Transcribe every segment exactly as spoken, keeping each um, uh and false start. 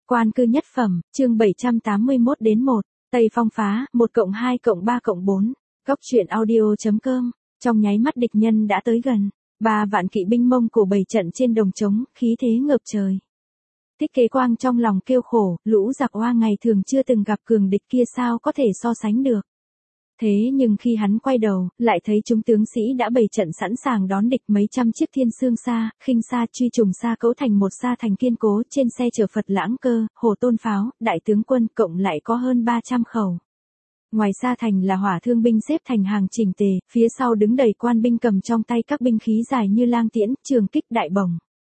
Quan cư nhất phẩm, chương bảy trăm tám mươi mốt đến một, Tây Phong phá, một cộng hai cộng ba cộng bốn, Góc truyện audio.com, trong nháy mắt địch nhân đã tới gần, ba vạn kỵ binh Mông Cổ bày trận trên đồng trống, khí thế ngập trời. Thích Kế Quang trong lòng kêu khổ, lũ giặc oa ngày thường chưa từng gặp cường địch kia sao có thể so sánh được. Thế nhưng khi hắn quay đầu, lại thấy chúng tướng sĩ đã bày trận sẵn sàng đón địch, mấy trăm chiếc thiên xương xa, khinh xa, truy trùng xa cấu thành một xa thành kiên cố, trên xe chở Phật lãng cơ, hồ tôn pháo, đại tướng quân, cộng lại có hơn ba trăm khẩu. Ngoài xa thành là hỏa thương binh xếp thành hàng chỉnh tề, phía sau đứng đầy quan binh cầm trong tay các binh khí dài như lang tiễn, trường kích, đại bổng.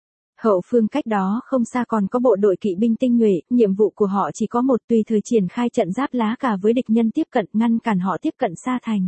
Hậu phương cách đó không xa còn có bộ đội kỵ binh tinh nhuệ, nhiệm vụ của họ chỉ có một, tùy thời triển khai trận giáp lá cà với địch nhân tiếp cận, ngăn cản họ tiếp cận xa thành.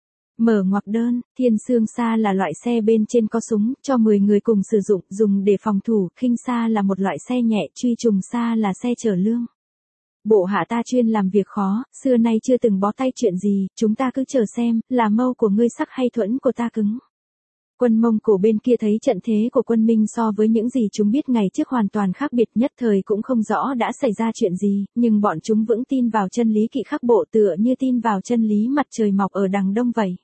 Mở ngoặc đơn, thiên xương xa là loại xe bên trên có súng, cho mười người cùng sử dụng, dùng để phòng thủ, khinh xa là một loại xe nhẹ, truy trùng xa là xe chở lương. Bộ hạ ta chuyên làm việc khó, xưa nay chưa từng bó tay chuyện gì, chúng ta cứ chờ xem, là mâu của ngươi sắc hay thuẫn của ta cứng. Quân Mông Cổ bên kia thấy trận thế của quân Minh so với những gì chúng biết ngày trước hoàn toàn khác biệt, nhất thời cũng không rõ đã xảy ra chuyện gì, nhưng bọn chúng vững tin vào chân lý kỵ khắc bộ tựa như tin vào chân lý mặt trời mọc ở đằng đông vậy.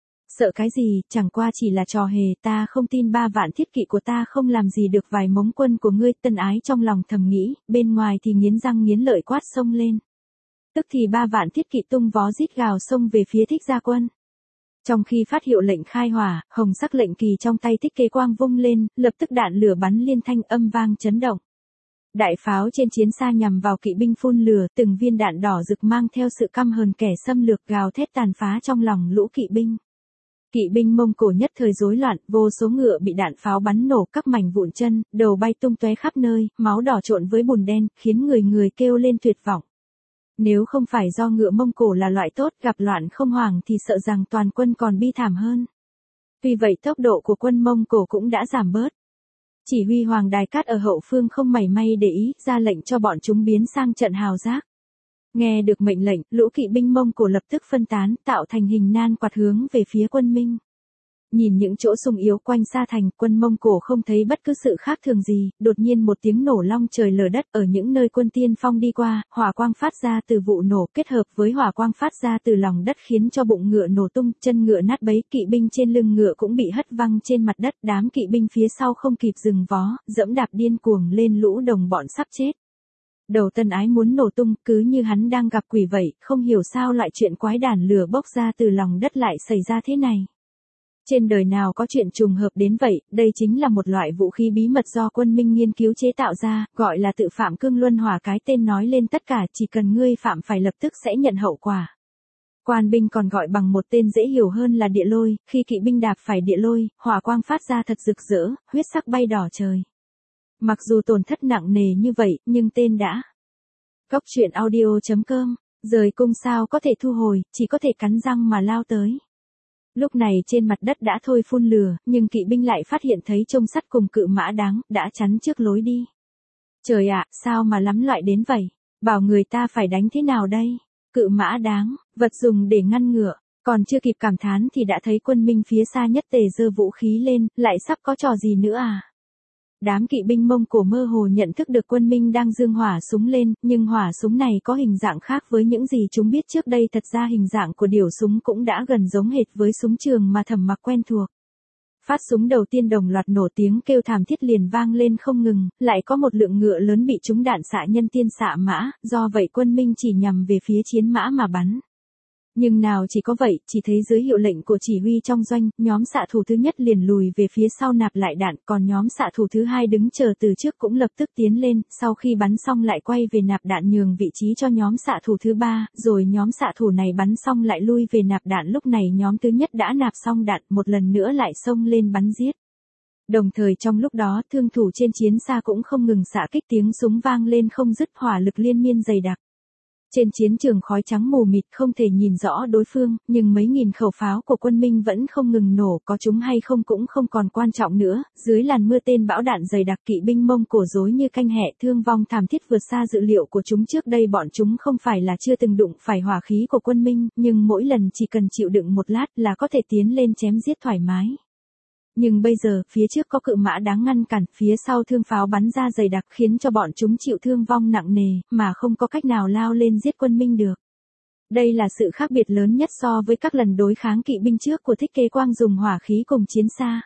Sợ cái gì, chẳng qua chỉ là trò hề, ta không tin ba vạn thiết kỵ của ta không làm gì được vài mống quân của ngươi. Tân Ái trong lòng thầm nghĩ, bên ngoài thì nghiến răng nghiến lợi quát xông lên. Tức thì ba vạn thiết kỵ tung vó rít gào xông về phía Thích Gia quân. Trong khi phát hiệu lệnh khai hỏa, hồng sắc lệnh kỳ trong tay Thích Kế Quang vung lên, lập tức đạn lửa bắn liên thanh, âm vang chấn động. Đại pháo trên chiến xa nhằm vào kỵ binh phun lửa, từng viên đạn đỏ rực mang theo sự căm hờn kẻ xâm lược gào thét tàn phá trong lòng lũ kỵ binh. Kỵ binh Mông Cổ nhất thời rối loạn, vô số ngựa bị đạn pháo bắn nổ, các mảnh vụn chân, đầu bay tung tóe khắp nơi, máu đỏ trộn với bùn đen, khiến người người kêu lên tuyệt vọng. Nếu không phải do ngựa Mông Cổ là loại tốt, gặp loạn không hoảng thì sợ rằng toàn quân còn bi thảm hơn. Vì vậy tốc độ của quân Mông Cổ cũng đã giảm bớt. Chỉ huy Hoàng Đài Cát ở hậu phương không mảy may để ý, ra lệnh cho bọn chúng biến sang trận hào giác. Nghe được mệnh lệnh, lũ kỵ binh Mông Cổ lập tức phân tán, tạo thành hình nan quạt hướng về phía quân Minh. Nhìn những chỗ sung yếu quanh xa thành, quân Mông Cổ không thấy bất cứ sự khác thường gì, đột nhiên một tiếng nổ long trời lở đất, ở những nơi quân tiên phong đi qua, hỏa quang phát ra từ vụ nổ kết hợp với hỏa quang phát ra từ lòng đất khiến cho bụng ngựa nổ tung, chân ngựa nát bấy, kỵ binh trên lưng ngựa cũng bị hất văng trên mặt đất, đám kỵ binh phía sau không kịp dừng vó, dẫm đạp điên cuồng lên lũ đồng bọn sắp chết. Đầu Tân Ái muốn nổ tung, cứ như hắn đang gặp quỷ vậy, không hiểu sao loại chuyện quái đản lửa bốc ra từ lòng đất lại xảy ra thế này. Trên đời nào có chuyện trùng hợp đến vậy, đây chính là một loại vũ khí bí mật do quân Minh nghiên cứu chế tạo ra, gọi là tự phạm cương luân hỏa, cái tên nói lên tất cả, chỉ cần ngươi phạm phải lập tức sẽ nhận hậu quả. Quan binh còn gọi bằng một tên dễ hiểu hơn là địa lôi, khi kỵ binh đạp phải địa lôi, hỏa quang phát ra thật rực rỡ, huyết sắc bay đỏ trời. Mặc dù tổn thất nặng nề như vậy, nhưng tên đã. Góc truyện audio.com, rời cung sao có thể thu hồi, chỉ có thể cắn răng mà lao tới. Lúc này trên mặt đất đã thôi phun lửa, nhưng kỵ binh lại phát hiện thấy trông sắt cùng cự mã đáng, đã chắn trước lối đi. Trời ạ, sao mà lắm loại đến vậy? Bảo người ta phải đánh thế nào đây? Cự mã đáng, vật dùng để ngăn ngựa. Còn chưa kịp cảm thán thì đã thấy quân Minh phía xa nhất tề giơ vũ khí lên, lại sắp có trò gì nữa à? Đám kỵ binh Mông Cổ mơ hồ nhận thức được quân Minh đang dương hỏa súng lên, nhưng hỏa súng này có hình dạng khác với những gì chúng biết trước đây, thật ra hình dạng của điểu súng cũng đã gần giống hệt với súng trường mà Thẩm Mặc quen thuộc. Phát súng đầu tiên đồng loạt nổ, tiếng kêu thảm thiết liền vang lên không ngừng, lại có một lượng ngựa lớn bị trúng đạn xạ nhân tiên xạ mã, do vậy quân Minh chỉ nhằm về phía chiến mã mà bắn. Nhưng nào chỉ có vậy, chỉ thấy dưới hiệu lệnh của chỉ huy trong doanh, nhóm xạ thủ thứ nhất liền lùi về phía sau nạp lại đạn, còn nhóm xạ thủ thứ hai đứng chờ từ trước cũng lập tức tiến lên, sau khi bắn xong lại quay về nạp đạn nhường vị trí cho nhóm xạ thủ thứ ba, rồi nhóm xạ thủ này bắn xong lại lui về nạp đạn, lúc này nhóm thứ nhất đã nạp xong đạn, một lần nữa lại xông lên bắn giết. Đồng thời trong lúc đó, thương thủ trên chiến xa cũng không ngừng xạ kích, tiếng súng vang lên không dứt, hỏa lực liên miên dày đặc. Trên chiến trường khói trắng mù mịt không thể nhìn rõ đối phương, nhưng mấy nghìn khẩu pháo của quân Minh vẫn không ngừng nổ, có chúng hay không cũng không còn quan trọng nữa, dưới làn mưa tên bão đạn dày đặc, kỵ binh Mông Cổ rối như canh hẹ, thương vong thảm thiết vượt xa dự liệu của chúng. Trước đây bọn chúng không phải là chưa từng đụng phải hỏa khí của quân Minh, nhưng mỗi lần chỉ cần chịu đựng một lát là có thể tiến lên chém giết thoải mái. Nhưng bây giờ, phía trước có cự mã đáng ngăn cản, phía sau thương pháo bắn ra dày đặc khiến cho bọn chúng chịu thương vong nặng nề, mà không có cách nào lao lên giết quân Minh được. Đây là sự khác biệt lớn nhất so với các lần đối kháng kỵ binh trước của Thích Kế Quang dùng hỏa khí cùng chiến xa.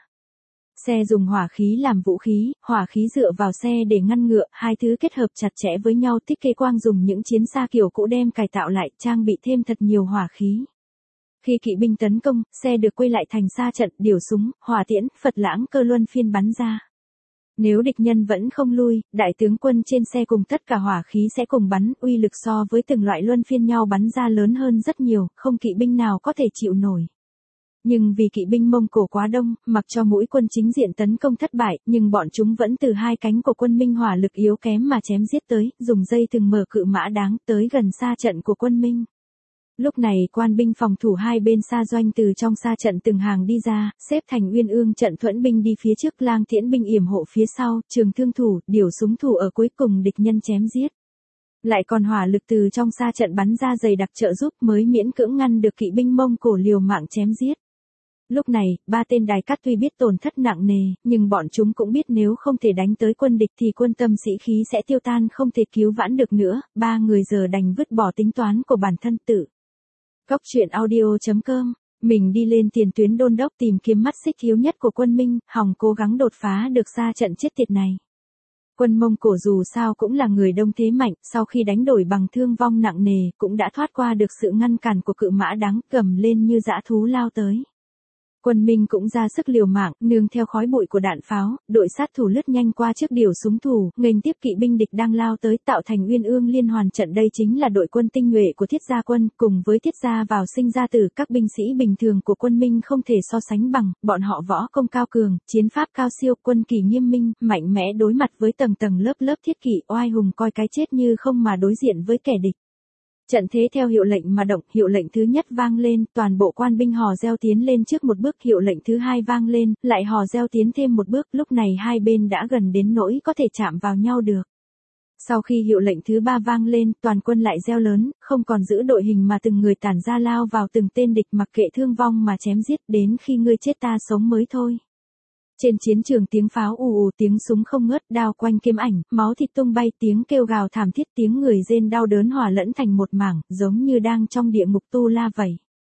Xe dùng hỏa khí làm vũ khí, hỏa khí dựa vào xe để ngăn ngựa, hai thứ kết hợp chặt chẽ với nhau. Thích Kế Quang dùng những chiến xa kiểu cũ đem cải tạo lại, trang bị thêm thật nhiều hỏa khí. Khi kỵ binh tấn công, xe được quay lại thành xa trận, điều súng, hỏa tiễn, Phật lãng cơ luân phiên bắn ra. Nếu địch nhân vẫn không lui, đại tướng quân trên xe cùng tất cả hỏa khí sẽ cùng bắn, uy lực so với từng loại luân phiên nhau bắn ra lớn hơn rất nhiều, không kỵ binh nào có thể chịu nổi. Nhưng vì kỵ binh Mông Cổ quá đông, mặc cho mũi quân chính diện tấn công thất bại, nhưng bọn chúng vẫn từ hai cánh của quân Minh hỏa lực yếu kém mà chém giết tới, dùng dây thừng mở cự mã đáng tới gần xa trận của quân Minh. Lúc này quan binh phòng thủ hai bên xa doanh từ trong xa trận từng hàng đi ra, xếp thành uyên ương trận, thuẫn binh đi phía trước, lang tiễn binh yểm hộ phía sau, trường thương thủ, điều súng thủ ở cuối cùng địch nhân chém giết. Lại còn hỏa lực từ trong xa trận bắn ra dày đặc trợ giúp mới miễn cưỡng ngăn được kỵ binh Mông Cổ liều mạng chém giết. Lúc này, ba tên đài cát tuy biết tổn thất nặng nề, nhưng bọn chúng cũng biết nếu không thể đánh tới quân địch thì quân tâm sĩ khí sẽ tiêu tan, không thể cứu vãn được nữa, ba người giờ đành vứt bỏ tính toán của bản thân tự. Góc truyện audio chấm com, mình đi lên tiền tuyến đôn đốc tìm kiếm mắt xích yếu nhất của quân Minh, hòng cố gắng đột phá được xa trận chết tiệt này. Quân Mông Cổ dù sao cũng là người đông thế mạnh, sau khi đánh đổi bằng thương vong nặng nề, cũng đã thoát qua được sự ngăn cản của cự mã đáng, gầm lên như dã thú lao tới. Quân Minh cũng ra sức liều mạng, nương theo khói bụi của đạn pháo, đội sát thủ lướt nhanh qua trước điều súng thủ, nghênh tiếp kỵ binh địch đang lao tới, tạo thành uyên ương liên hoàn trận. Đây chính là đội quân tinh nhuệ của Thiết Gia quân, cùng với Thiết Gia vào sinh ra tử, các binh sĩ bình thường của quân Minh không thể so sánh bằng, bọn họ võ công cao cường, chiến pháp cao siêu, quân kỳ nghiêm minh, mạnh mẽ đối mặt với tầng tầng lớp lớp thiết kỵ, oai hùng coi cái chết như không mà đối diện với kẻ địch. Trận thế theo hiệu lệnh mà động, hiệu lệnh thứ nhất vang lên, toàn bộ quan binh hò reo tiến lên trước một bước, hiệu lệnh thứ hai vang lên, lại hò reo tiến thêm một bước, lúc này hai bên đã gần đến nỗi có thể chạm vào nhau được. Sau khi hiệu lệnh thứ ba vang lên, toàn quân lại reo lớn, không còn giữ đội hình mà từng người tản ra lao vào từng tên địch, mặc kệ thương vong mà chém giết, đến khi ngươi chết ta sống mới thôi. Trên chiến trường tiếng pháo ù ù, tiếng súng không ngớt, đao quanh kiếm ảnh, máu thịt tung bay, tiếng kêu gào thảm thiết, tiếng người rên đau đớn hòa lẫn thành một mảng, giống như đang trong địa ngục tu la vậy.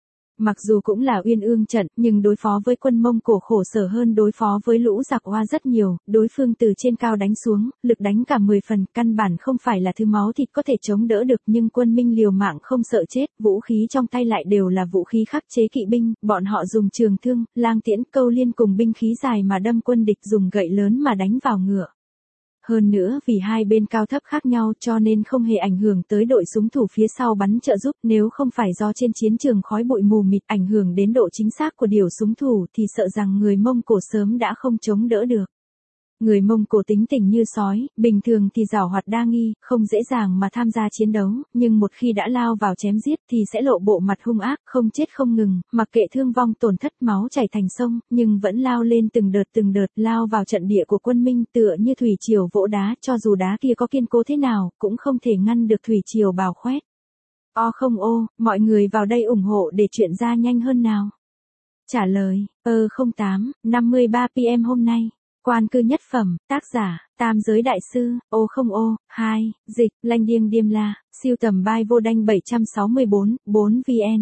Mặc dù cũng là uyên ương trận, nhưng đối phó với quân Mông Cổ khổ sở hơn đối phó với lũ giặc Hoa rất nhiều, đối phương từ trên cao đánh xuống, lực đánh cả mười phần, căn bản không phải là thứ máu thịt có thể chống đỡ được, nhưng quân Minh liều mạng không sợ chết, vũ khí trong tay lại đều là vũ khí khắc chế kỵ binh, bọn họ dùng trường thương, lang tiễn, câu liên cùng binh khí dài mà đâm quân địch, dùng gậy lớn mà đánh vào ngựa. Hơn nữa vì hai bên cao thấp khác nhau cho nên không hề ảnh hưởng tới đội súng thủ phía sau bắn trợ giúp, nếu không phải do trên chiến trường khói bụi mù mịt ảnh hưởng đến độ chính xác của điều súng thủ thì sợ rằng người Mông Cổ sớm đã không chống đỡ được. Người Mông Cổ tính tình như sói, bình thường thì giàu hoạt đa nghi, không dễ dàng mà tham gia chiến đấu, nhưng một khi đã lao vào chém giết thì sẽ lộ bộ mặt hung ác, không chết không ngừng, mặc kệ thương vong tổn thất máu chảy thành sông, nhưng vẫn lao lên từng đợt từng đợt, lao vào trận địa của quân Minh tựa như thủy triều vỗ đá, cho dù đá kia có kiên cố thế nào, cũng không thể ngăn được thủy triều bào khoét. O không ô, mọi người vào đây ủng hộ để chuyện ra nhanh hơn nào. Trả lời, ơ không tám, năm mươi ba pi em hôm nay. Quan cư nhất phẩm, tác giả, Tam Giới Đại Sư, ô không ô, hai, dịch, Lanh Điêng Điềm La, siêu tầm Bai Vô Đanh bảy sáu bốn, bốn vn.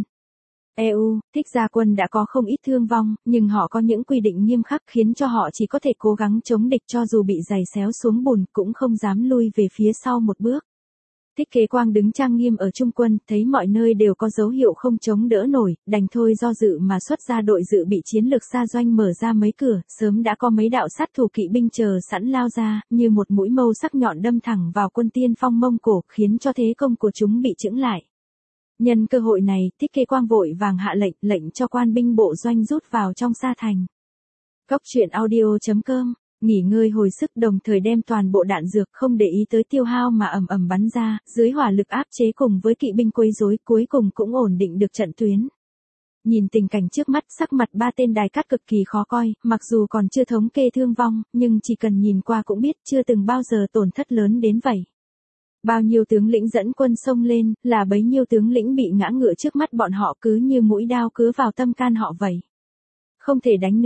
e u, Thích Gia quân đã có không ít thương vong, nhưng họ có những quy định nghiêm khắc khiến cho họ chỉ có thể cố gắng chống địch, cho dù bị giày xéo xuống bùn cũng không dám lui về phía sau một bước. Thích Kế Quang đứng trang nghiêm ở trung quân, thấy mọi nơi đều có dấu hiệu không chống đỡ nổi, đành thôi do dự mà xuất ra đội dự bị chiến lược xa doanh, mở ra mấy cửa, sớm đã có mấy đạo sát thủ kỵ binh chờ sẵn lao ra, như một mũi mâu sắc nhọn đâm thẳng vào quân tiên phong Mông Cổ, khiến cho thế công của chúng bị chững lại. Nhân cơ hội này, Thích Kế Quang vội vàng hạ lệnh, lệnh cho quan binh bộ doanh rút vào trong sa thành. Góc truyện audio chấm com, nghỉ ngơi hồi sức, đồng thời đem toàn bộ đạn dược không để ý tới tiêu hao mà ầm ầm bắn ra, dưới hỏa lực áp chế cùng với kỵ binh quấy rối, cuối cùng cũng ổn định được trận tuyến. Nhìn tình cảnh trước mắt, sắc mặt ba tên đài cát cực kỳ khó coi, mặc dù còn chưa thống kê thương vong, nhưng chỉ cần nhìn qua cũng biết chưa từng bao giờ tổn thất lớn đến vậy. Bao nhiêu tướng lĩnh dẫn quân xông lên, là bấy nhiêu tướng lĩnh bị ngã ngựa trước mắt bọn họ, cứ như mũi đao cứa vào tâm can họ vậy. Không thể đánh nữa,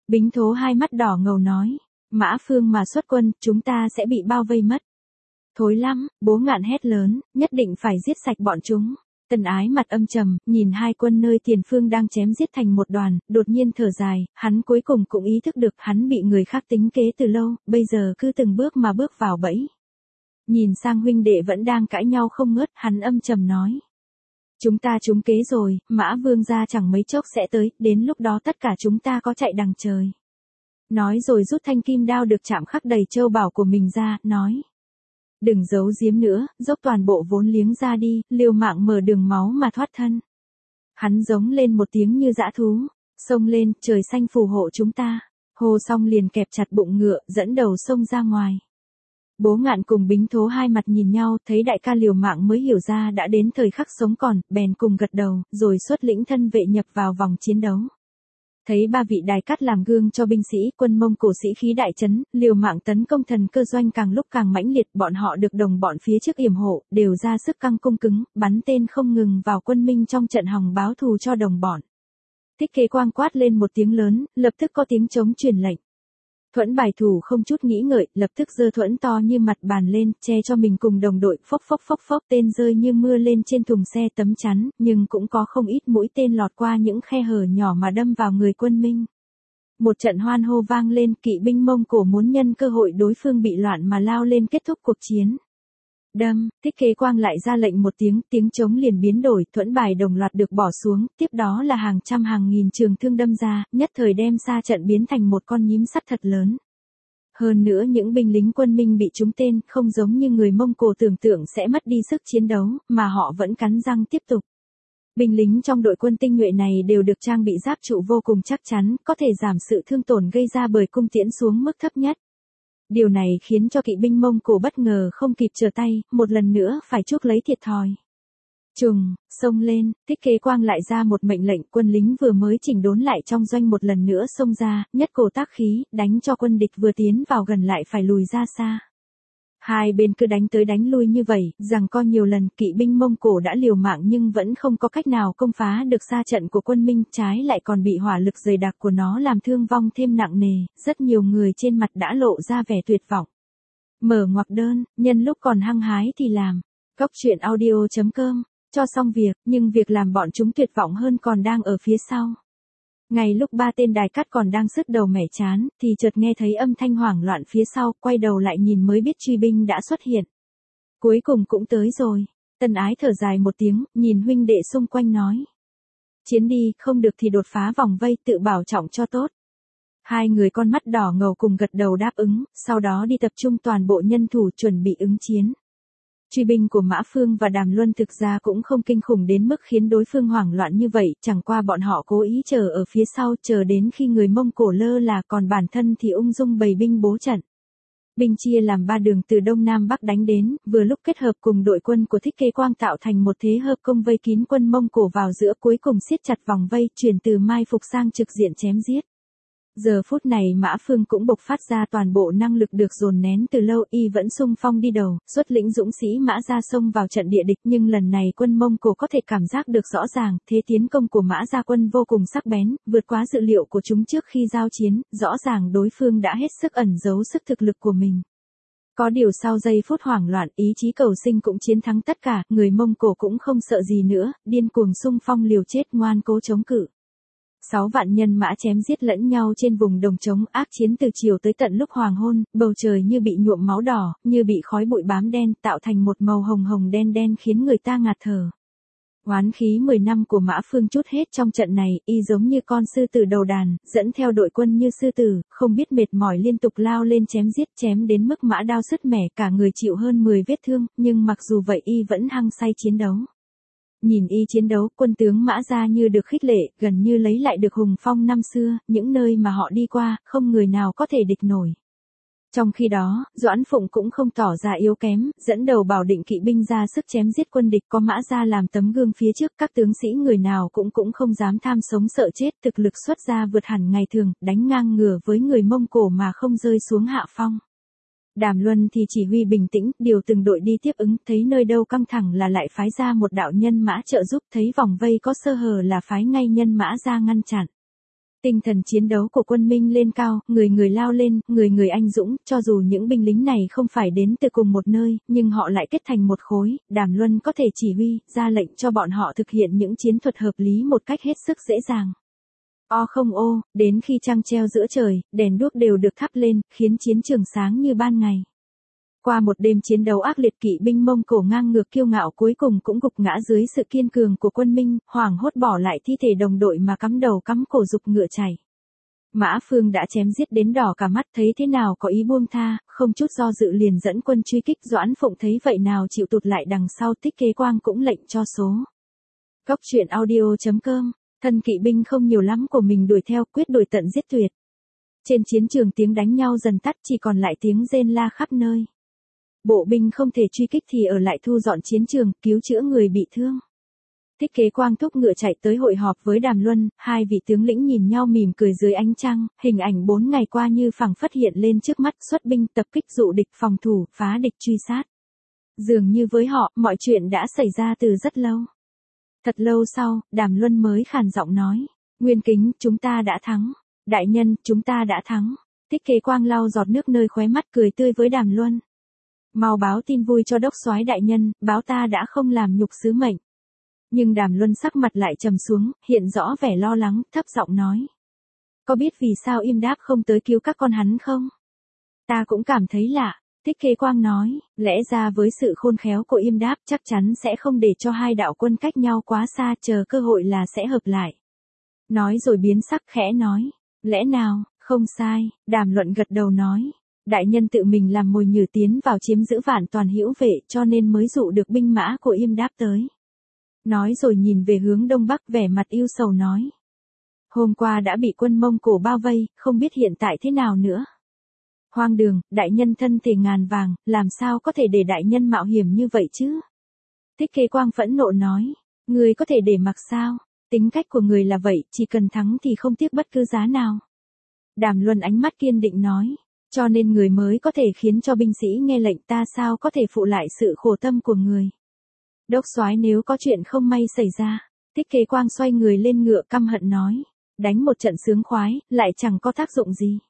Bính Thố hai mắt đỏ ngầu nói, Mã Phương mà xuất quân, chúng ta sẽ bị bao vây mất. Thối lắm, Bố Ngạn hét lớn, nhất định phải giết sạch bọn chúng. Tần Ái mặt âm trầm, nhìn hai quân nơi tiền phương đang chém giết thành một đoàn, đột nhiên thở dài, hắn cuối cùng cũng ý thức được hắn bị người khác tính kế từ lâu, bây giờ cứ từng bước mà bước vào bẫy. Nhìn sang huynh đệ vẫn đang cãi nhau không ngớt, hắn âm trầm nói. Chúng ta trúng kế rồi, Mã Vương gia chẳng mấy chốc sẽ tới, đến lúc đó tất cả chúng ta có chạy đằng trời. Nói rồi rút thanh kim đao được chạm khắc đầy châu bảo của mình ra, nói. Đừng giấu giếm nữa, dốc toàn bộ vốn liếng ra đi, liều mạng mở đường máu mà thoát thân. Hắn giống lên một tiếng như dã thú, xông lên, trời xanh phù hộ chúng ta. Hô xong liền kẹp chặt bụng ngựa, dẫn đầu xông ra ngoài. Bố Ngạn cùng Bính Thố hai mặt nhìn nhau, thấy đại ca liều mạng mới hiểu ra đã đến thời khắc sống còn, bèn cùng gật đầu, rồi xuất lĩnh thân vệ nhập vào vòng chiến đấu. Thấy ba vị đài cát làm gương cho binh sĩ, quân Mông Cổ sĩ khí đại chấn, liều mạng tấn công thần cơ doanh càng lúc càng mãnh liệt, bọn họ được đồng bọn phía trước yểm hộ, đều ra sức căng cung cứng, bắn tên không ngừng vào quân Minh trong trận hòng báo thù cho đồng bọn. Thích Kế Quang quát lên một tiếng lớn, lập tức có tiếng trống truyền lệnh. Thuẫn Bài Thủ không chút nghĩ ngợi, lập tức giơ thuẫn to như mặt bàn lên, che cho mình cùng đồng đội, phốc phốc phốc phốc, tên rơi như mưa lên trên thùng xe tấm chắn, nhưng cũng có không ít mũi tên lọt qua những khe hở nhỏ mà đâm vào người quân Minh. Một trận hoan hô vang lên, kỵ binh Mông Cổ muốn nhân cơ hội đối phương bị loạn mà lao lên kết thúc cuộc chiến. Đâm, Thích Kế Quang lại ra lệnh một tiếng, tiếng trống liền biến đổi, thuẫn bài đồng loạt được bỏ xuống, tiếp đó là hàng trăm hàng nghìn trường thương đâm ra, nhất thời đem xa trận biến thành một con nhím sắt thật lớn. Hơn nữa những binh lính quân Minh bị trúng tên, không giống như người Mông Cổ tưởng tượng sẽ mất đi sức chiến đấu, mà họ vẫn cắn răng tiếp tục. Binh lính trong đội quân tinh nhuệ này đều được trang bị giáp trụ vô cùng chắc chắn, có thể giảm sự thương tổn gây ra bởi cung tiễn xuống mức thấp nhất. Điều này khiến cho kỵ binh Mông Cổ bất ngờ không kịp trở tay, một lần nữa phải chuốc lấy thiệt thòi. Trùng, xông lên, Thích Kế Quang lại ra một mệnh lệnh, quân lính vừa mới chỉnh đốn lại trong doanh một lần nữa xông ra, nhất cổ tác khí, đánh cho quân địch vừa tiến vào gần lại phải lùi ra xa. Hai bên cứ đánh tới đánh lui như vậy, rằng co nhiều lần, kỵ binh Mông Cổ đã liều mạng nhưng vẫn không có cách nào công phá được xa trận của quân Minh, trái lại còn bị hỏa lực dày đặc của nó làm thương vong thêm nặng nề, rất nhiều người trên mặt đã lộ ra vẻ tuyệt vọng. Mở ngoặc đơn, nhân lúc còn hăng hái thì làm. Góc truyện audio chấm com, cho xong việc, nhưng việc làm bọn chúng tuyệt vọng hơn còn đang ở phía sau. Ngay lúc ba tên đài cát còn đang sứt đầu mẻ chán, thì chợt nghe thấy âm thanh hoảng loạn phía sau, quay đầu lại nhìn mới biết truy binh đã xuất hiện. Cuối cùng cũng tới rồi. Tần Ái thở dài một tiếng, nhìn huynh đệ xung quanh nói. Chiến đi, không được thì đột phá vòng vây, tự bảo trọng cho tốt. Hai người con mắt đỏ ngầu cùng gật đầu đáp ứng, sau đó đi tập trung toàn bộ nhân thủ chuẩn bị ứng chiến. Truy binh của Mã Phương và Đàm Luân thực ra cũng không kinh khủng đến mức khiến đối phương hoảng loạn như vậy, chẳng qua bọn họ cố ý chờ ở phía sau, chờ đến khi người Mông Cổ lơ là, còn bản thân thì ung dung bày binh bố trận. Binh chia làm ba đường từ đông nam bắc đánh đến, vừa lúc kết hợp cùng đội quân của Thích Kế Quang tạo thành một thế hợp công vây kín quân Mông Cổ vào giữa, cuối cùng siết chặt vòng vây, chuyển từ mai phục sang trực diện chém giết. Giờ phút này Mã Phương cũng bộc phát ra toàn bộ năng lực được dồn nén từ lâu, y vẫn xung phong đi đầu, xuất lĩnh dũng sĩ Mã Gia xông vào trận địa địch, nhưng lần này quân Mông Cổ có thể cảm giác được rõ ràng, thế tiến công của Mã Gia quân vô cùng sắc bén, vượt quá dự liệu của chúng trước khi giao chiến, rõ ràng đối phương đã hết sức ẩn giấu sức thực lực của mình. Có điều sau giây phút hoảng loạn, ý chí cầu sinh cũng chiến thắng tất cả, người Mông Cổ cũng không sợ gì nữa, điên cuồng xung phong liều chết ngoan cố chống cự. Sáu vạn nhân mã chém giết lẫn nhau trên vùng đồng trống, ác chiến từ chiều tới tận lúc hoàng hôn, bầu trời như bị nhuộm máu đỏ, như bị khói bụi bám đen, tạo thành một màu hồng hồng đen đen khiến người ta ngạt thở. Oán khí mười năm của Mã Phương trút hết trong trận này, y giống như con sư tử đầu đàn, dẫn theo đội quân như sư tử, không biết mệt mỏi liên tục lao lên chém giết, chém đến mức mã đao sứt mẻ, cả người chịu hơn mười vết thương, nhưng mặc dù vậy y vẫn hăng say chiến đấu. Nhìn y chiến đấu, quân tướng Mã Gia như được khích lệ, gần như lấy lại được hùng phong năm xưa, những nơi mà họ đi qua, không người nào có thể địch nổi. Trong khi đó, Doãn Phụng cũng không tỏ ra yếu kém, dẫn đầu Bảo Định kỵ binh ra sức chém giết quân địch, có Mã Gia làm tấm gương phía trước, các tướng sĩ người nào cũng cũng không dám tham sống sợ chết, thực lực xuất ra vượt hẳn ngày thường, đánh ngang ngửa với người Mông Cổ mà không rơi xuống hạ phong. Đàm Luân thì chỉ huy bình tĩnh, điều từng đội đi tiếp ứng, thấy nơi đâu căng thẳng là lại phái ra một đạo nhân mã trợ giúp, thấy vòng vây có sơ hở là phái ngay nhân mã ra ngăn chặn. Tinh thần chiến đấu của quân Minh lên cao, người người lao lên, người người anh dũng, cho dù những binh lính này không phải đến từ cùng một nơi, nhưng họ lại kết thành một khối, Đàm Luân có thể chỉ huy, ra lệnh cho bọn họ thực hiện những chiến thuật hợp lý một cách hết sức dễ dàng. O không ô, đến khi trăng treo giữa trời, đèn đuốc đều được thắp lên, khiến chiến trường sáng như ban ngày. Qua một đêm chiến đấu ác liệt, kỵ binh Mông Cổ ngang ngược kiêu ngạo cuối cùng cũng gục ngã dưới sự kiên cường của quân Minh, hoảng hốt bỏ lại thi thể đồng đội mà cắm đầu cắm cổ giục ngựa chạy. Mã Phương đã chém giết đến đỏ cả mắt, thấy thế nào có ý buông tha, không chút do dự liền dẫn quân truy kích. Doãn Phụng thấy vậy nào chịu tụt lại đằng sau, Thích Kế Quang cũng lệnh cho số. Cốc truyện audio chấm com, thân kỵ binh không nhiều lắm của mình đuổi theo, quyết đuổi tận giết tuyệt. Trên chiến trường tiếng đánh nhau dần tắt, chỉ còn lại tiếng rên la khắp nơi. Bộ binh không thể truy kích thì ở lại thu dọn chiến trường, cứu chữa người bị thương. Thích Kế Quang thúc ngựa chạy tới hội họp với Đàm Luân, hai vị tướng lĩnh nhìn nhau mỉm cười dưới ánh trăng, hình ảnh bốn ngày qua như phẳng phất hiện lên trước mắt, xuất binh tập kích dụ địch, phòng thủ, phá địch, truy sát. Dường như với họ, mọi chuyện đã xảy ra từ rất lâu. Thật lâu sau, Đàm Luân mới khàn giọng nói, Nguyên Kính, chúng ta đã thắng. Đại nhân, chúng ta đã thắng. Thích Kế Quang lau giọt nước nơi khóe mắt, cười tươi với Đàm Luân. Mau báo tin vui cho đốc soái đại nhân, báo ta đã không làm nhục sứ mệnh. Nhưng Đàm Luân sắc mặt lại trầm xuống, hiện rõ vẻ lo lắng, thấp giọng nói. Có biết vì sao Im Đáp không tới cứu các con hắn không? Ta cũng cảm thấy lạ. Thích Kế Quang nói, lẽ ra với sự khôn khéo của Im Đáp chắc chắn sẽ không để cho hai đạo quân cách nhau quá xa, chờ cơ hội là sẽ hợp lại. Nói rồi biến sắc khẽ nói, lẽ nào, không sai. Đàm Luận gật đầu nói. Đại nhân tự mình làm mồi nhử tiến vào chiếm giữ Vạn Toàn hữu vệ, cho nên mới dụ được binh mã của Im Đáp tới. Nói rồi nhìn về hướng đông bắc, vẻ mặt ưu sầu nói. Hôm qua đã bị quân Mông Cổ bao vây, không biết hiện tại thế nào nữa. Hoang đường, đại nhân thân thể ngàn vàng, làm sao có thể để đại nhân mạo hiểm như vậy chứ? Thích Kế Quang phẫn nộ nói, người có thể để mặc sao? Tính cách của người là vậy, chỉ cần thắng thì không tiếc bất cứ giá nào. Đàm Luân ánh mắt kiên định nói. Cho nên người mới có thể khiến cho binh sĩ nghe lệnh, ta sao có thể phụ lại sự khổ tâm của người. Đốc soái, nếu có chuyện không may xảy ra. Thích Kế Quang xoay người lên ngựa căm hận nói. Đánh một trận sướng khoái, lại chẳng có tác dụng gì.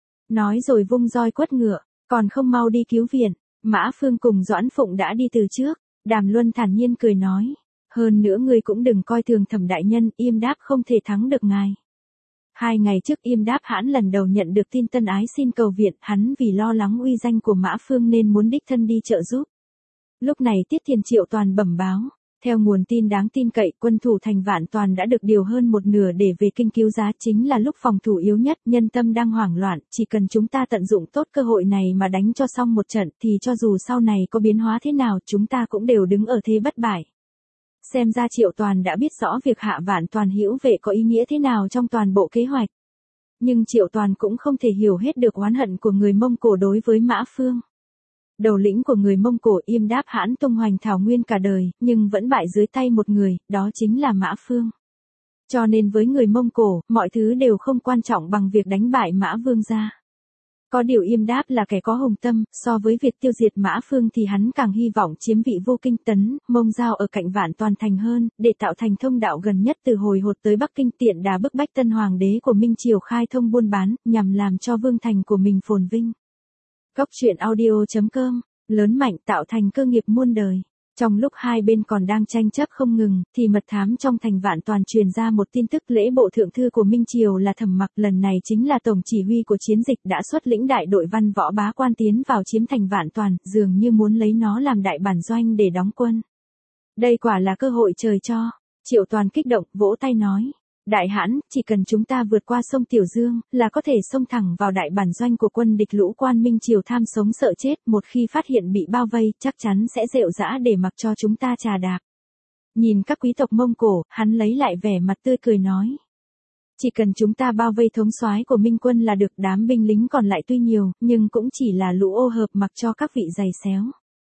Nói rồi vung roi quất ngựa, còn không mau đi cứu viện. Mã Phương cùng Doãn Phụng đã đi từ trước. Đàm Luân thản nhiên cười nói. Hơn nữa ngươi cũng đừng coi thường Thẩm đại nhân, Im Đáp không thể thắng được ngài. Hai ngày trước Im Đáp hãn lần đầu nhận được tin tân ái xin cầu viện, hắn vì lo lắng uy danh của Mã Phương nên muốn đích thân đi trợ giúp. Lúc này Tiết Thiền Triệu Toàn bẩm báo, theo nguồn tin đáng tin cậy, quân thủ thành Vạn Toàn đã được điều hơn một nửa để về kinh cứu giá, chính là lúc phòng thủ yếu nhất, nhân tâm đang hoảng loạn, chỉ cần chúng ta tận dụng tốt cơ hội này mà đánh cho xong một trận thì cho dù sau này có biến hóa thế nào chúng ta cũng đều đứng ở thế bất bại. Xem ra Triệu Toàn đã biết rõ việc hạ Vạn Toàn hữu vệ có ý nghĩa thế nào trong toàn bộ kế hoạch. Nhưng Triệu Toàn cũng không thể hiểu hết được oán hận của người Mông Cổ đối với Mã Phương. Đầu lĩnh của người Mông Cổ Im Đáp hãn tung hoành thảo nguyên cả đời, nhưng vẫn bại dưới tay một người, đó chính là Mã Phương. Cho nên với người Mông Cổ, mọi thứ đều không quan trọng bằng việc đánh bại Mã Vương gia. Có điều Im Đáp là kẻ có hùng tâm, so với việc tiêu diệt Mã Phương thì hắn càng hy vọng chiếm vị vô kinh tấn, Mông Giao ở cạnh Vạn Toàn thành hơn, để tạo thành thông đạo gần nhất từ Hồi Hột tới Bắc Kinh, tiện đà bức bách tân hoàng đế của Minh Triều khai thông buôn bán, nhằm làm cho vương thành của mình phồn vinh. Cốc truyện audio chấm com, lớn mạnh tạo thành cơ nghiệp muôn đời. Trong lúc hai bên còn đang tranh chấp không ngừng, thì mật thám trong thành Vạn Toàn truyền ra một tin tức, lễ bộ thượng thư của Minh Triều là Thẩm Mặc, lần này chính là tổng chỉ huy của chiến dịch, đã xuất lĩnh đại đội văn võ bá quan tiến vào chiếm thành Vạn Toàn, dường như muốn lấy nó làm đại bản doanh để đóng quân. Đây quả là cơ hội trời cho. Triệu Toàn kích động, vỗ tay nói. Đại hãn, chỉ cần chúng ta vượt qua sông Tiểu Dương, là có thể xông thẳng vào đại bản doanh của quân địch. Lũ quan Minh Triều tham sống sợ chết, một khi phát hiện bị bao vây, chắc chắn sẽ rệu rã để mặc cho chúng ta trà đạp. Nhìn các quý tộc Mông Cổ, hắn lấy lại vẻ mặt tươi cười nói. Chỉ cần chúng ta bao vây thống soái của Minh quân là được. Đám binh lính còn lại tuy nhiều, nhưng cũng chỉ là lũ ô hợp mặc cho các vị giày xéo.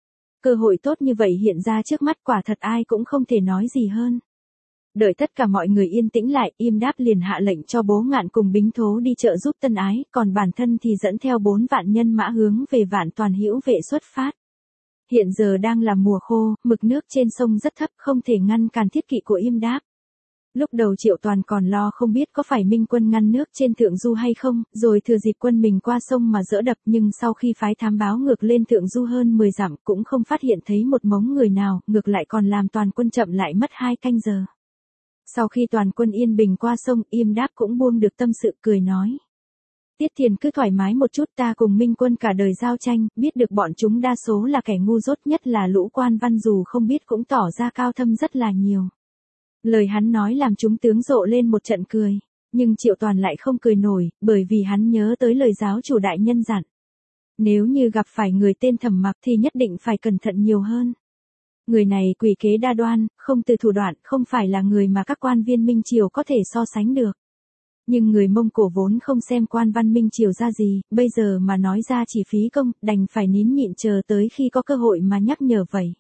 Cơ hội tốt như vậy hiện ra trước mắt, quả thật ai cũng không thể nói gì hơn. Đợi tất cả mọi người yên tĩnh lại, Im Đáp liền hạ lệnh cho Bố Ngạn cùng Bính Thố đi trợ giúp tân ái, còn bản thân thì dẫn theo bốn vạn nhân mã hướng về Vạn Toàn hữu vệ xuất phát. Hiện giờ đang là mùa khô, mực nước trên sông rất thấp, không thể ngăn cản thiết kỵ của Im Đáp. Lúc đầu Triệu Toàn còn lo không biết có phải Minh Quân ngăn nước trên thượng du hay không, rồi thừa dịp quân mình qua sông mà dỡ đập, nhưng sau khi phái thám báo ngược lên thượng du hơn mười dặm cũng không phát hiện thấy một mống người nào, ngược lại còn làm toàn quân chậm lại mất hai canh giờ. Sau khi toàn quân yên bình qua sông, Yêm Đáp cũng buông được tâm sự, cười nói. Tiết Thiền cứ thoải mái một chút, ta cùng Minh Quân cả đời giao tranh, biết được bọn chúng đa số là kẻ ngu dốt, nhất là lũ quan văn dù không biết cũng tỏ ra cao thâm rất là nhiều. Lời hắn nói làm chúng tướng rộ lên một trận cười, nhưng Triệu Toàn lại không cười nổi, bởi vì hắn nhớ tới lời giáo chủ đại nhân dặn. Nếu như gặp phải người tên Thẩm Mặc thì nhất định phải cẩn thận nhiều hơn. Người này quỷ kế đa đoan, không từ thủ đoạn, không phải là người mà các quan viên Minh Triều có thể so sánh được. Nhưng người Mông Cổ vốn không xem quan văn Minh Triều ra gì, bây giờ mà nói ra chỉ phí công, đành phải nín nhịn chờ tới khi có cơ hội mà nhắc nhở vậy.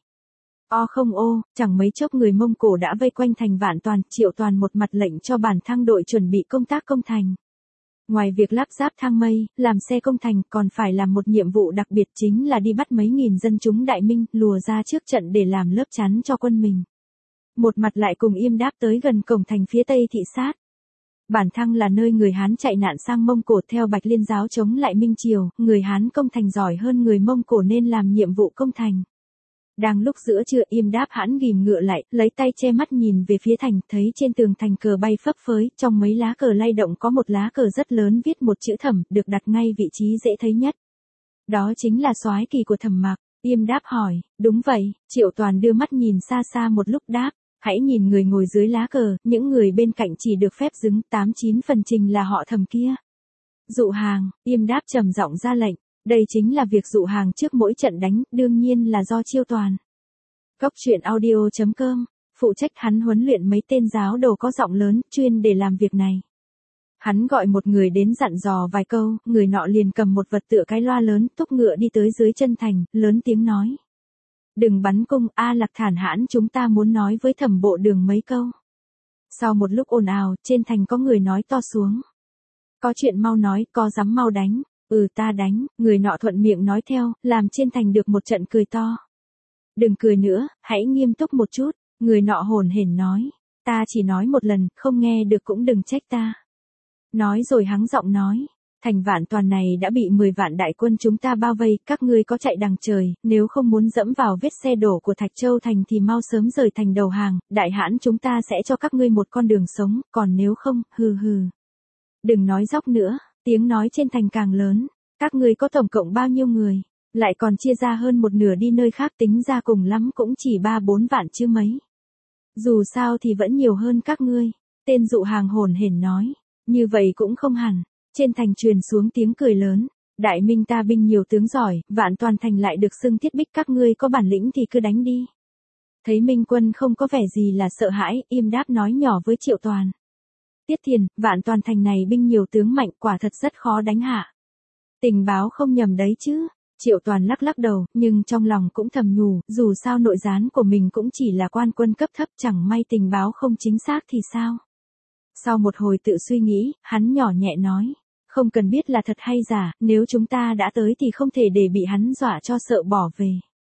O không ô, chẳng mấy chốc người Mông Cổ đã vây quanh thành Vạn Toàn, Triệu Toàn một mặt lệnh cho bản thăng đội chuẩn bị công tác công thành. Ngoài việc lắp ráp thang mây, làm xe công thành, còn phải làm một nhiệm vụ đặc biệt, chính là đi bắt mấy nghìn dân chúng Đại Minh, lùa ra trước trận để làm lớp chắn cho quân mình. Một mặt lại cùng Yêm Đáp tới gần cổng thành phía tây thị sát. Bản thăng là nơi người Hán chạy nạn sang Mông Cổ theo Bạch Liên giáo chống lại Minh Triều, người Hán công thành giỏi hơn người Mông Cổ nên làm nhiệm vụ công thành. Đang lúc giữa trưa, Yêm Đáp hãn ghìm ngựa lại, lấy tay che mắt nhìn về phía thành, thấy trên tường thành cờ bay phấp phới, trong mấy lá cờ lay động có một lá cờ rất lớn viết một chữ Thẩm, được đặt ngay vị trí dễ thấy nhất. Đó chính là soái kỳ của Thẩm Mặc. Yêm Đáp hỏi, đúng vậy. Triệu Toàn đưa mắt nhìn xa xa một lúc đáp, hãy nhìn người ngồi dưới lá cờ, những người bên cạnh chỉ được phép đứng tám chín phần trình là họ Thẩm kia. Dụ hàng. Yêm Đáp trầm giọng ra lệnh. Đây chính là việc dụ hàng trước mỗi trận đánh, đương nhiên là do Chiêu Toàn. Góc truyện audio chấm com, phụ trách hắn huấn luyện mấy tên giáo đồ có giọng lớn, chuyên để làm việc này. Hắn gọi một người đến dặn dò vài câu, người nọ liền cầm một vật tựa cái loa lớn, thúc ngựa đi tới dưới chân thành, lớn tiếng nói. Đừng bắn cung, A Lạc thản hãn, chúng ta muốn nói với Thẩm bộ đường mấy câu. Sau một lúc ồn ào, trên thành có người nói to xuống. Có chuyện mau nói, có dám mau đánh. Ừ ta đánh, người nọ thuận miệng nói theo, làm trên thành được một trận cười to. Đừng cười nữa, hãy nghiêm túc một chút, người nọ hồn hển nói. Ta chỉ nói một lần, không nghe được cũng đừng trách ta. Nói rồi hắng giọng nói, thành Vạn Toàn này đã bị mười vạn đại quân chúng ta bao vây, các ngươi có chạy đằng trời, nếu không muốn dẫm vào vết xe đổ của Thạch Châu thành thì mau sớm rời thành đầu hàng, đại hãn chúng ta sẽ cho các ngươi một con đường sống, còn nếu không, hừ hừ. Đừng nói dóc nữa. Tiếng nói trên thành càng lớn, các ngươi có tổng cộng bao nhiêu người, lại còn chia ra hơn một nửa đi nơi khác, tính ra cùng lắm cũng chỉ ba bốn vạn chứ mấy. Dù sao thì vẫn nhiều hơn các ngươi, tên dụ hàng hồn hển nói, như vậy cũng không hẳn. Trên thành truyền xuống tiếng cười lớn, Đại Minh ta binh nhiều tướng giỏi, Vạn Toàn thành lại được xưng thiết bích, các ngươi có bản lĩnh thì cứ đánh đi. Thấy Minh Quân không có vẻ gì là sợ hãi, Yêm Đáp nói nhỏ với Triệu Toàn. Tiết Thiền, Vạn Toàn thành này binh nhiều tướng mạnh, quả thật rất khó đánh hạ. Tình báo không nhầm đấy chứ. Triệu Toàn lắc lắc đầu, nhưng trong lòng cũng thầm nhủ, dù sao nội gián của mình cũng chỉ là quan quân cấp thấp, chẳng may tình báo không chính xác thì sao. Sau một hồi tự suy nghĩ, hắn nhỏ nhẹ nói, không cần biết là thật hay giả, nếu chúng ta đã tới thì không thể để bị hắn dọa cho sợ bỏ về.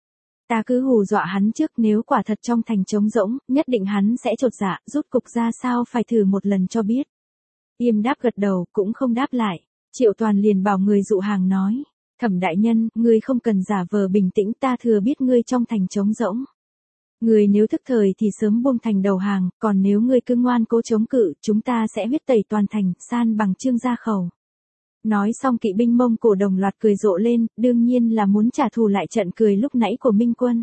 Ta cứ hù dọa hắn trước, nếu quả thật trong thành trống rỗng, nhất định hắn sẽ chột dạ, rút cục ra sao phải thử một lần cho biết. Yêm Đáp gật đầu, cũng không đáp lại. Triệu Toàn liền bảo người dụ hàng nói, Thẩm đại nhân, ngươi không cần giả vờ bình tĩnh, ta thừa biết ngươi trong thành trống rỗng. Ngươi nếu thức thời thì sớm buông thành đầu hàng, còn nếu ngươi cứ ngoan cố chống cự, chúng ta sẽ huyết tẩy toàn thành, san bằng Trương gia khẩu. Nói xong kỵ binh Mông Cổ đồng loạt cười rộ lên, đương nhiên là muốn trả thù lại trận cười lúc nãy của Minh Quân.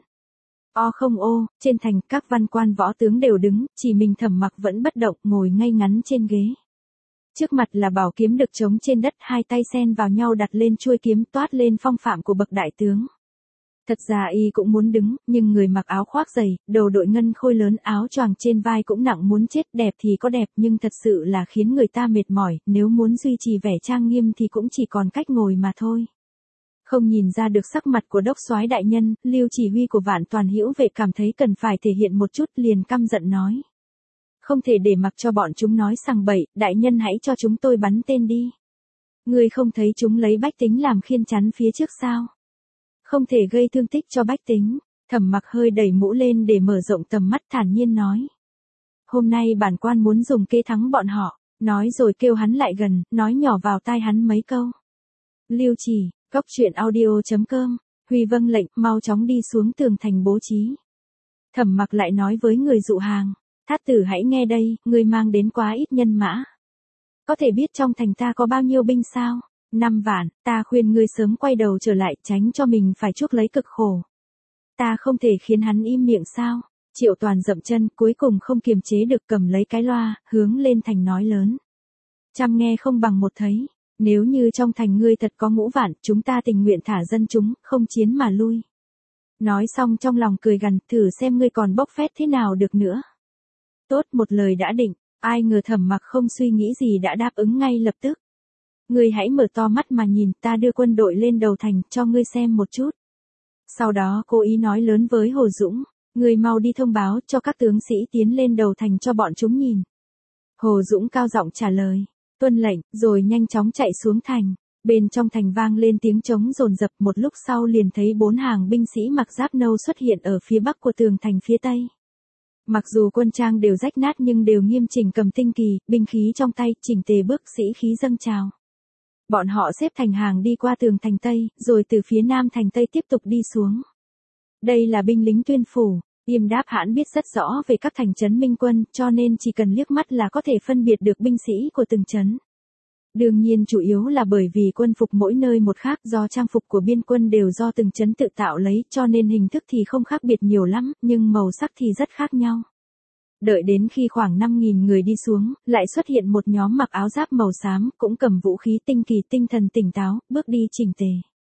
O không ô, trên thành các văn quan võ tướng đều đứng, chỉ mình Thẩm Mặc vẫn bất động, ngồi ngay ngắn trên ghế. Trước mặt là bảo kiếm được trống trên đất, hai tay xen vào nhau đặt lên chuôi kiếm, toát lên phong phạm của bậc đại tướng. Thật ra y cũng muốn đứng, nhưng người mặc áo khoác dày, đầu đội ngân khôi lớn, áo choàng trên vai cũng nặng muốn chết, đẹp thì có đẹp nhưng thật sự là khiến người ta mệt mỏi, nếu muốn duy trì vẻ trang nghiêm thì cũng chỉ còn cách ngồi mà thôi. Không nhìn ra được sắc mặt của đốc soái đại nhân, Lưu chỉ huy của Vạn Toàn Hữu Vệ cảm thấy cần phải thể hiện một chút, liền căm giận nói. Không thể để mặc cho bọn chúng nói sằng bậy, đại nhân hãy cho chúng tôi bắn tên đi. Ngươi không thấy chúng lấy bách tính làm khiên chắn phía trước sao? Không thể gây thương tích cho bách tính. Thẩm Mặc hơi đẩy mũ lên để mở rộng tầm mắt, thản nhiên nói. hôm nay bản quan muốn dùng kế thắng bọn họ, nói rồi kêu hắn lại gần, nói nhỏ vào tai hắn mấy câu. Lưu Chỉ, cốc truyện audio chấm com, Huy vâng lệnh, mau chóng đi xuống tường thành bố trí. Thẩm Mặc lại nói với người dụ hàng, Thát tử hãy nghe đây, ngươi mang đến quá ít nhân mã. Có thể biết trong thành ta có bao nhiêu binh sao? Năm vạn, ta khuyên ngươi sớm quay đầu trở lại, tránh cho mình phải chuốc lấy cực khổ. Ta không thể khiến hắn im miệng sao? Triệu Toàn dậm chân, cuối cùng không kiềm chế được cầm lấy cái loa, hướng lên thành nói lớn. Trăm nghe không bằng một thấy, nếu như trong thành ngươi thật có ngũ vạn, chúng ta tình nguyện thả dân chúng, không chiến mà lui. Nói xong trong lòng cười gằn, thử xem ngươi còn bốc phét thế nào được nữa. Tốt, một lời đã định, ai ngờ Thẩm Mặc không suy nghĩ gì đã đáp ứng ngay lập tức. Ngươi hãy mở to mắt mà nhìn, ta đưa quân đội lên đầu thành, cho ngươi xem một chút. Sau đó cố ý nói lớn với Hồ Dũng, ngươi mau đi thông báo cho các tướng sĩ tiến lên đầu thành cho bọn chúng nhìn. Hồ Dũng cao giọng trả lời, tuân lệnh, rồi nhanh chóng chạy xuống thành. Bên trong thành vang lên tiếng trống dồn dập, một lúc sau liền thấy bốn hàng binh sĩ mặc giáp nâu xuất hiện ở phía bắc của tường thành phía tây. Mặc dù quân trang đều rách nát nhưng đều nghiêm chỉnh cầm tinh kỳ, binh khí trong tay, chỉnh tề bước sĩ khí dâng trào. Bọn họ xếp thành hàng đi qua tường thành Tây, rồi từ phía nam thành Tây tiếp tục đi xuống. Đây là binh lính Tuyên phủ, Yêm Đáp hãn biết rất rõ về các thành trấn Minh quân, cho nên chỉ cần liếc mắt là có thể phân biệt được binh sĩ của từng trấn. Đương nhiên chủ yếu là bởi vì quân phục mỗi nơi một khác, do trang phục của biên quân đều do từng trấn tự tạo lấy, cho nên hình thức thì không khác biệt nhiều lắm, nhưng màu sắc thì rất khác nhau. Đợi đến khi khoảng năm nghìn người đi xuống, lại xuất hiện một nhóm mặc áo giáp màu xám, cũng cầm vũ khí tinh kỳ, tinh thần tỉnh táo, bước đi chỉnh tề.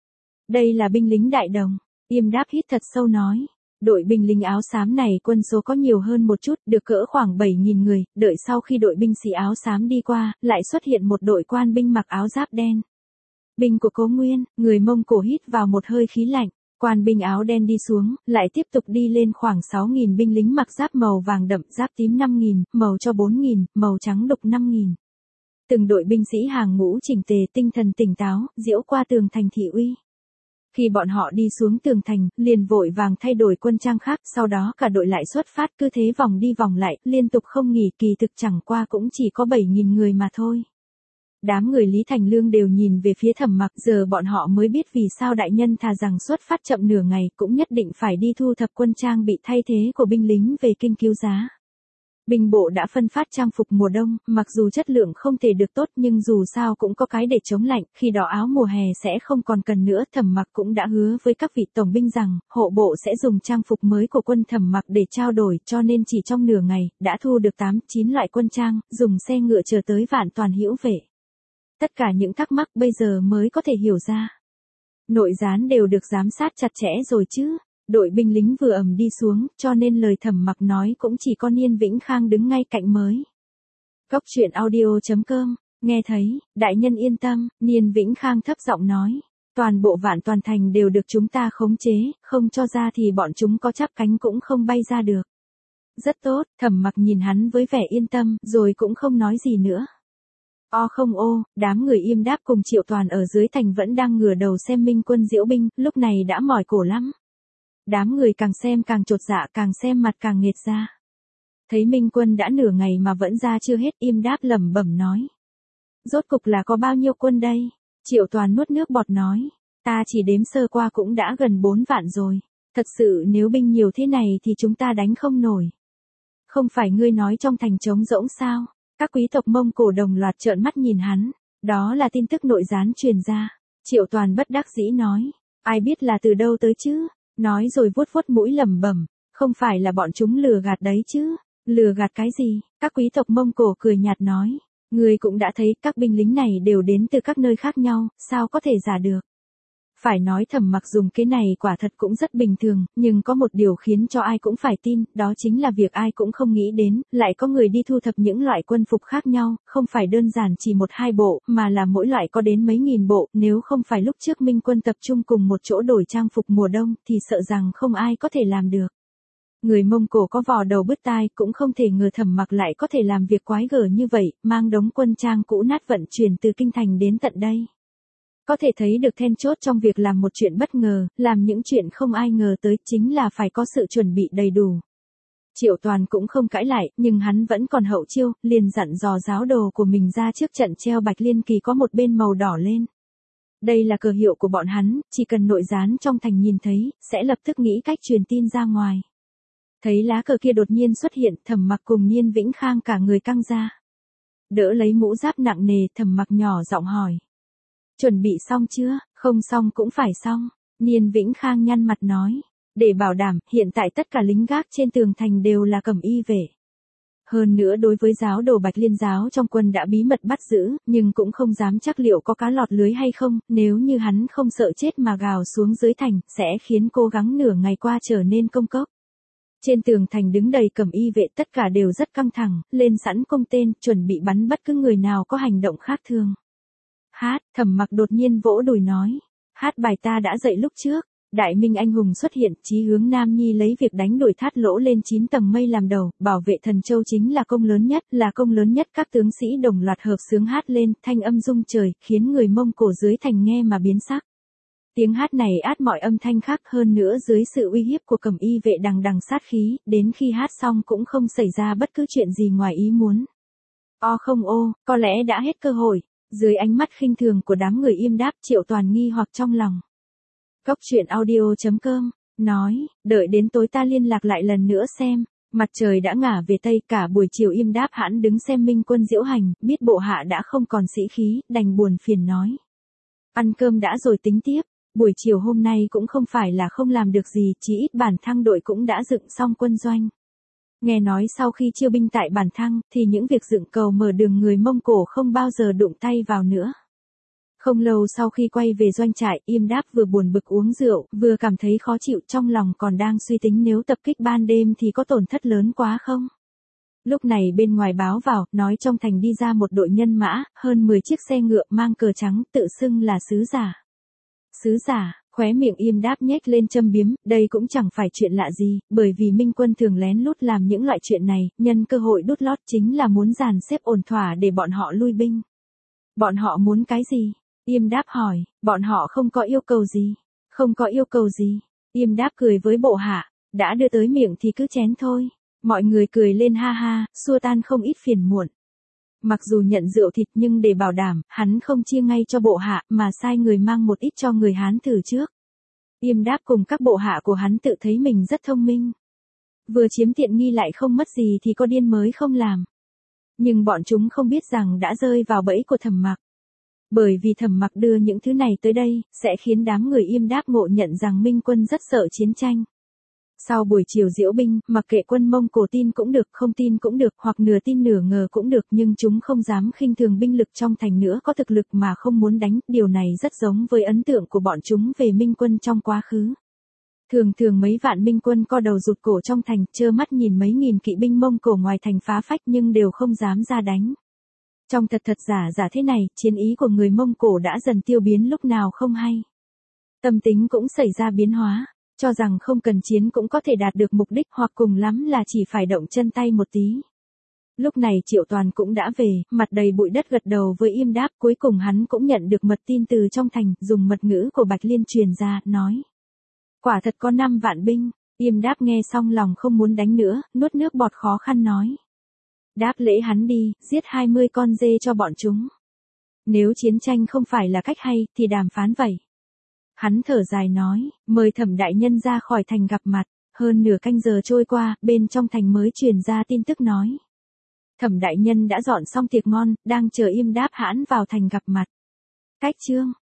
Đây là binh lính Đại Đồng, Yêm Đáp hít thật sâu nói. Đội binh lính áo xám này quân số có nhiều hơn một chút, được cỡ khoảng bảy nghìn người, đợi sau khi đội binh sĩ áo xám đi qua, lại xuất hiện một đội quan binh mặc áo giáp đen. Binh của Cố Nguyên, người Mông Cổ hít vào một hơi khí lạnh, quan binh áo đen đi xuống, lại tiếp tục đi lên khoảng sáu nghìn binh lính mặc giáp màu vàng đậm, giáp tím năm nghìn, màu cho bốn nghìn, màu trắng đục năm nghìn. Từng đội binh sĩ hàng ngũ chỉnh tề, tinh thần tỉnh táo, diễu qua tường thành thị uy. Khi bọn họ đi xuống tường thành, liền vội vàng thay đổi quân trang khác, sau đó cả đội lại xuất phát, cứ thế vòng đi vòng lại, liên tục không nghỉ, kỳ thực chẳng qua cũng chỉ có bảy nghìn người mà thôi. Đám người Lý Thành Lương đều nhìn về phía Thẩm Mặc, giờ bọn họ mới biết vì sao đại nhân thà rằng xuất phát chậm nửa ngày, cũng nhất định phải đi thu thập quân trang bị thay thế của binh lính về kinh cứu giá. Binh bộ đã phân phát trang phục mùa đông, mặc dù chất lượng không thể được tốt nhưng dù sao cũng có cái để chống lạnh, khi đó áo mùa hè sẽ không còn cần nữa. Thẩm Mặc cũng đã hứa với các vị tổng binh rằng, hộ bộ sẽ dùng trang phục mới của quân Thẩm Mặc để trao đổi, cho nên chỉ trong nửa ngày, đã thu được tám, chín loại quân trang, dùng xe ngựa chờ tới Vạn Toàn Hữu Vệ. Tất cả những thắc mắc bây giờ mới có thể hiểu ra. Nội gián đều được giám sát chặt chẽ rồi chứ. Đội binh lính vừa ầm đi xuống, cho nên lời Thẩm Mặc nói cũng chỉ có Niên Vĩnh Khang đứng ngay cạnh mới. Cốc truyện audio chấm com, nghe thấy, đại nhân yên tâm, Niên Vĩnh Khang thấp giọng nói. Toàn bộ Vạn Toàn thành đều được chúng ta khống chế, không cho ra thì bọn chúng có chắp cánh cũng không bay ra được. Rất tốt, Thẩm Mặc nhìn hắn với vẻ yên tâm, rồi cũng không nói gì nữa. O không ô, đám người Yêm Đáp cùng Triệu Toàn ở dưới thành vẫn đang ngửa đầu xem Minh quân diễu binh, lúc này đã mỏi cổ lắm. Đám người càng xem càng chột dạ, càng xem mặt càng nghệt ra. Thấy Minh quân đã nửa ngày mà vẫn ra chưa hết, Yêm Đáp lẩm bẩm nói. Rốt cục là có bao nhiêu quân đây? Triệu Toàn nuốt nước bọt nói. Ta chỉ đếm sơ qua cũng đã gần bốn vạn rồi. Thật sự nếu binh nhiều thế này thì chúng ta đánh không nổi. Không phải ngươi nói trong thành trống rỗng sao? Các quý tộc Mông Cổ đồng loạt trợn mắt nhìn hắn. Đó là tin tức nội gián truyền ra. Triệu Toàn bất đắc dĩ nói. Ai biết là từ đâu tới chứ? Nói rồi vuốt vuốt mũi lẩm bẩm, không phải là bọn chúng lừa gạt đấy chứ? Lừa gạt cái gì? Các quý tộc Mông Cổ cười nhạt nói, ngươi cũng đã thấy các binh lính này đều đến từ các nơi khác nhau, sao có thể giả được? Phải nói Thẩm Mặc dùng cái này quả thật cũng rất bình thường, nhưng có một điều khiến cho ai cũng phải tin, đó chính là việc ai cũng không nghĩ đến, lại có người đi thu thập những loại quân phục khác nhau, không phải đơn giản chỉ một hai bộ, mà là mỗi loại có đến mấy nghìn bộ, nếu không phải lúc trước Minh quân tập trung cùng một chỗ đổi trang phục mùa đông, thì sợ rằng không ai có thể làm được. Người Mông Cổ có vò đầu bứt tai, cũng không thể ngờ Thẩm Mặc lại có thể làm việc quái gở như vậy, mang đống quân trang cũ nát vận chuyển từ kinh thành đến tận đây. Có thể thấy được then chốt trong việc làm một chuyện bất ngờ, làm những chuyện không ai ngờ tới, chính là phải có sự chuẩn bị đầy đủ. Triệu Toàn cũng không cãi lại, nhưng hắn vẫn còn hậu chiêu, liền dặn dò giáo đồ của mình ra trước trận treo bạch liên kỳ có một bên màu đỏ lên. Đây là cờ hiệu của bọn hắn, chỉ cần nội gián trong thành nhìn thấy, sẽ lập tức nghĩ cách truyền tin ra ngoài. Thấy lá cờ kia đột nhiên xuất hiện, Thẩm Mặc cùng Niên Vĩnh Khang cả người căng ra. Đỡ lấy mũ giáp nặng nề, Thẩm Mặc nhỏ giọng hỏi. Chuẩn bị xong chưa? Không xong cũng phải xong. Niên Vĩnh Khang nhăn mặt nói. Để bảo đảm, hiện tại tất cả lính gác trên tường thành đều là cẩm y vệ. Hơn nữa đối với giáo đồ Bạch Liên giáo trong quân đã bí mật bắt giữ, nhưng cũng không dám chắc liệu có cá lọt lưới hay không, nếu như hắn không sợ chết mà gào xuống dưới thành, sẽ khiến cố gắng nửa ngày qua trở nên công cốc. Trên tường thành đứng đầy cẩm y vệ, tất cả đều rất căng thẳng, lên sẵn cung tên, chuẩn bị bắn bất cứ người nào có hành động khác thường. Hát, Thẩm Mặc đột nhiên vỗ đùi nói. Hát bài ta đã dạy lúc trước. Đại minh anh hùng xuất hiện, Chí Hướng Nam Nhi lấy việc đánh đuổi Thát Lỗ lên chín tầng mây làm đầu, bảo vệ Thần Châu chính là công lớn nhất, là công lớn nhất. Các tướng sĩ đồng loạt hợp xướng hát lên, thanh âm rung trời, khiến người Mông Cổ dưới thành nghe mà biến sắc. Tiếng hát này át mọi âm thanh khác, hơn nữa dưới sự uy hiếp của cẩm y vệ đằng đằng sát khí, đến khi hát xong cũng không xảy ra bất cứ chuyện gì ngoài ý muốn. O không ô, có lẽ đã hết cơ hội. Dưới ánh mắt khinh thường của đám người Yêm Đáp, Triệu Toàn nghi hoặc trong lòng. Cốc truyện audio chấm com, nói, đợi đến tối ta liên lạc lại lần nữa xem. Mặt trời đã ngả về Tây, cả buổi chiều Yêm Đáp hãn đứng xem minh quân diễu hành, biết bộ hạ đã không còn sĩ khí, đành buồn phiền nói. Ăn cơm đã rồi tính tiếp, buổi chiều hôm nay cũng không phải là không làm được gì, chỉ ít Bản Thăng đội cũng đã dựng xong quân doanh. Nghe nói sau khi chiêu binh tại Bản Thăng, thì những việc dựng cầu mở đường người Mông Cổ không bao giờ đụng tay vào nữa. Không lâu sau khi quay về doanh trại, Yêm Đáp vừa buồn bực uống rượu, vừa cảm thấy khó chịu, trong lòng còn đang suy tính nếu tập kích ban đêm thì có tổn thất lớn quá không. Lúc này bên ngoài báo vào, nói trong thành đi ra một đội nhân mã, hơn mười chiếc xe ngựa mang cờ trắng, tự xưng là sứ giả. Sứ giả, khóe miệng Yêm Đáp nhếch lên châm biếm, đây cũng chẳng phải chuyện lạ gì, bởi vì minh quân thường lén lút làm những loại chuyện này, nhân cơ hội đút lót chính là muốn dàn xếp ổn thỏa để bọn họ lui binh. Bọn họ muốn cái gì? Yêm Đáp hỏi, bọn họ không có yêu cầu gì. Không có yêu cầu gì. Yêm Đáp cười với bộ hạ, đã đưa tới miệng thì cứ chén thôi. Mọi người cười lên ha ha, xua tan không ít phiền muộn. Mặc dù nhận rượu thịt nhưng để bảo đảm, hắn không chia ngay cho bộ hạ mà sai người mang một ít cho người Hán thử trước. Yêm Đáp cùng các bộ hạ của hắn tự thấy mình rất thông minh. Vừa chiếm tiện nghi lại không mất gì thì có điên mới không làm. Nhưng bọn chúng không biết rằng đã rơi vào bẫy của Thẩm Mặc. Bởi vì Thẩm Mặc đưa những thứ này tới đây, sẽ khiến đám người Yêm Đáp ngộ nhận rằng minh quân rất sợ chiến tranh. Sau buổi chiều diễu binh, mặc kệ quân Mông Cổ tin cũng được, không tin cũng được, hoặc nửa tin nửa ngờ cũng được, nhưng chúng không dám khinh thường binh lực trong thành nữa, có thực lực mà không muốn đánh, điều này rất giống với ấn tượng của bọn chúng về minh quân trong quá khứ. Thường thường mấy vạn minh quân co đầu rụt cổ trong thành, trơ mắt nhìn mấy nghìn kỵ binh Mông Cổ ngoài thành phá phách nhưng đều không dám ra đánh. Trong thật thật giả giả thế này, chiến ý của người Mông Cổ đã dần tiêu biến lúc nào không hay. Tâm tính cũng xảy ra biến hóa, cho rằng không cần chiến cũng có thể đạt được mục đích, hoặc cùng lắm là chỉ phải động chân tay một tí. Lúc này Triệu Toàn cũng đã về, mặt đầy bụi đất gật đầu với Yêm Đáp, cuối cùng hắn cũng nhận được mật tin từ trong thành, dùng mật ngữ của Bạch Liên truyền ra, nói. Quả thật có năm vạn binh. Yêm Đáp nghe xong lòng không muốn đánh nữa, nuốt nước bọt khó khăn nói. Đáp lễ hắn đi, giết hai mươi con dê cho bọn chúng. Nếu chiến tranh không phải là cách hay, thì đàm phán vậy. Hắn thở dài nói, mời Thẩm đại nhân ra khỏi thành gặp mặt. Hơn nửa canh giờ trôi qua, bên trong thành mới truyền ra tin tức nói. Thẩm đại nhân đã dọn xong tiệc ngon, đang chờ Yêm Đáp hãn vào thành gặp mặt. Cách chương